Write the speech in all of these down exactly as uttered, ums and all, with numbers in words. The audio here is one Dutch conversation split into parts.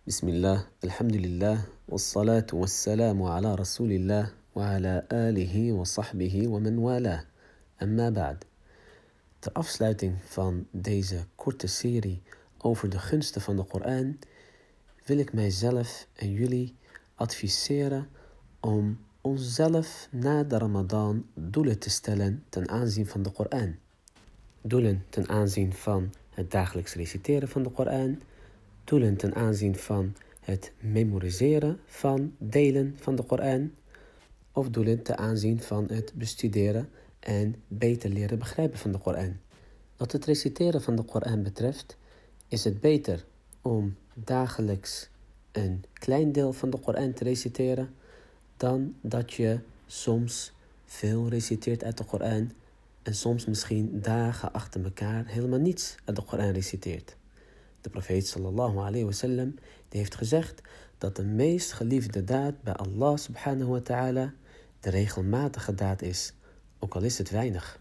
Bismillah, alhamdulillah, wassalatu wassalamu ala rasulillah wa ala alihi wa sahbihi wa man wala. Amma ba'd. Ter afsluiting van deze korte serie over de gunsten van de Koran wil ik mijzelf en jullie adviseren om onszelf na de Ramadan doelen te stellen ten aanzien van de Koran. Doelen ten aanzien van het dagelijks reciteren van de Koran. Doelen ten aanzien van het memoriseren van delen van de Koran. Of doelen ten aanzien van het bestuderen en beter leren begrijpen van de Koran. Wat het reciteren van de Koran betreft, is het beter om dagelijks een klein deel van de Koran te reciteren, dan dat je soms veel reciteert uit de Koran en soms misschien dagen achter elkaar helemaal niets uit de Koran reciteert. De profeet sallallahu alayhi wa sallam die heeft gezegd dat de meest geliefde daad bij Allah subhanahu wa ta'ala de regelmatige daad is, ook al is het weinig.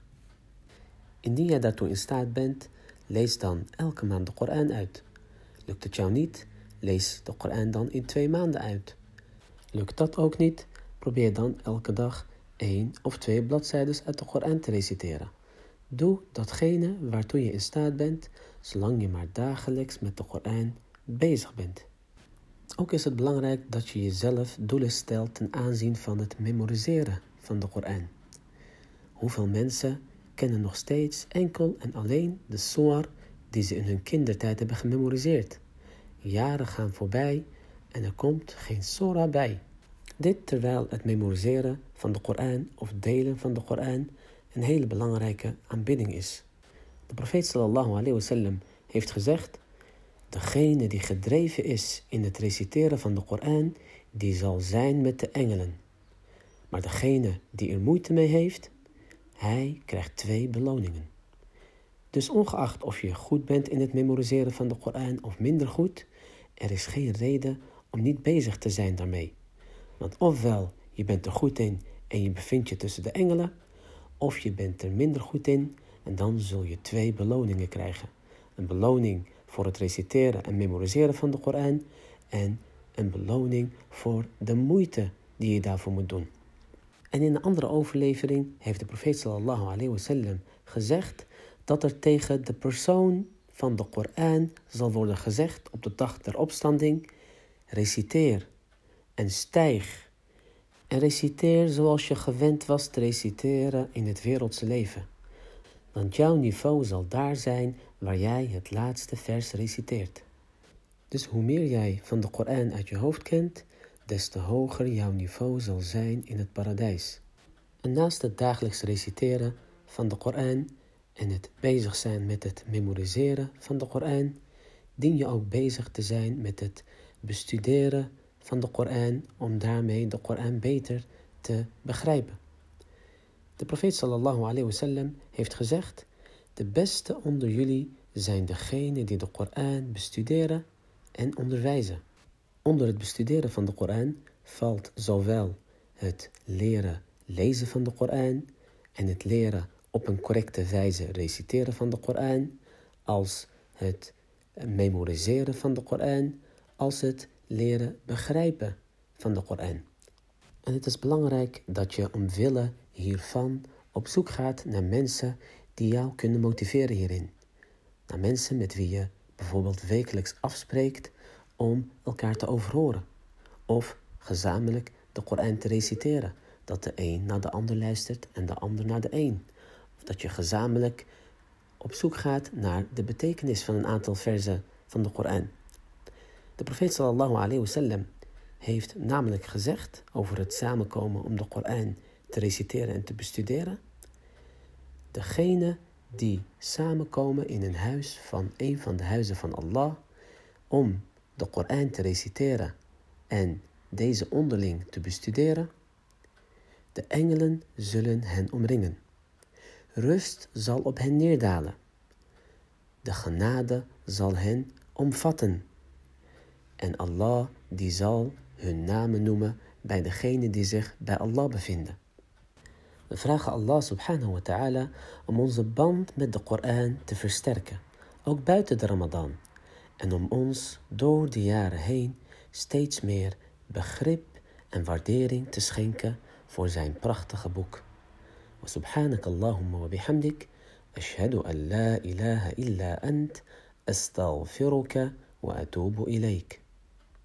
Indien jij daartoe in staat bent, lees dan elke maand de Koran uit. Lukt het jou niet, lees de Koran dan in twee maanden uit. Lukt dat ook niet, probeer dan elke dag één of twee bladzijden uit de Koran te reciteren. Doe datgene waartoe je in staat bent, zolang je maar dagelijks met de Koran bezig bent. Ook is het belangrijk dat je jezelf doelen stelt ten aanzien van het memoriseren van de Koran. Hoeveel mensen kennen nog steeds enkel en alleen de soar die ze in hun kindertijd hebben gememoriseerd? Jaren gaan voorbij en er komt geen surah bij. Dit terwijl het memoriseren van de Koran of delen van de Koran een hele belangrijke aanbidding is. De profeet sallallahu alayhi wa sallam heeft gezegd: degene die gedreven is in het reciteren van de Koran, die zal zijn met de engelen. Maar degene die er moeite mee heeft, hij krijgt twee beloningen. Dus ongeacht of je goed bent in het memoriseren van de Koran of minder goed, er is geen reden om niet bezig te zijn daarmee. Want ofwel je bent er goed in en je bevindt je tussen de engelen, of je bent er minder goed in en dan zul je twee beloningen krijgen. Een beloning voor het reciteren en memoriseren van de Koran en een beloning voor de moeite die je daarvoor moet doen. En in een andere overlevering heeft de profeet sallallahu alayhi wa sallam gezegd dat er tegen de persoon van de Koran zal worden gezegd op de dag der opstanding: reciteer en stijg. En reciteer zoals je gewend was te reciteren in het wereldse leven. Want jouw niveau zal daar zijn waar jij het laatste vers reciteert. Dus hoe meer jij van de Koran uit je hoofd kent, des te hoger jouw niveau zal zijn in het paradijs. En naast het dagelijks reciteren van de Koran en het bezig zijn met het memoriseren van de Koran, dien je ook bezig te zijn met het bestuderen van de Koran om daarmee de Koran beter te begrijpen. De profeet sallallahu alayhi wa sallam heeft gezegd: de beste onder jullie zijn degenen die de Koran bestuderen en onderwijzen. Onder het bestuderen van de Koran valt zowel het leren lezen van de Koran en het leren op een correcte wijze reciteren van de Koran, als het memoriseren van de Koran, als het leren begrijpen van de Koran. En het is belangrijk dat je omwille hiervan op zoek gaat naar mensen die jou kunnen motiveren hierin. Naar mensen met wie je bijvoorbeeld wekelijks afspreekt om elkaar te overhoren. Of gezamenlijk de Koran te reciteren. Dat de een naar de ander luistert en de ander naar de een. Of dat je gezamenlijk op zoek gaat naar de betekenis van een aantal verzen van de Koran. De profeet sallallahu alayhi wa sallam heeft namelijk gezegd over het samenkomen om de Koran te reciteren en te bestuderen: degene die samenkomen in een huis van een van de huizen van Allah om de Koran te reciteren en deze onderling te bestuderen, de engelen zullen hen omringen. Rust zal op hen neerdalen. De genade zal hen omvatten. En Allah die zal hun namen noemen bij degenen die zich bij Allah bevinden. We vragen Allah subhanahu wa ta'ala om onze band met de Koran te versterken, ook buiten de Ramadan. en om ons door de jaren heen steeds meer begrip en waardering te schenken voor zijn prachtige boek. Wa subhanak Allahumma wa bihamdik, ashhadu an la ilaha illa ant, astaghfiruka wa atubu ilayk.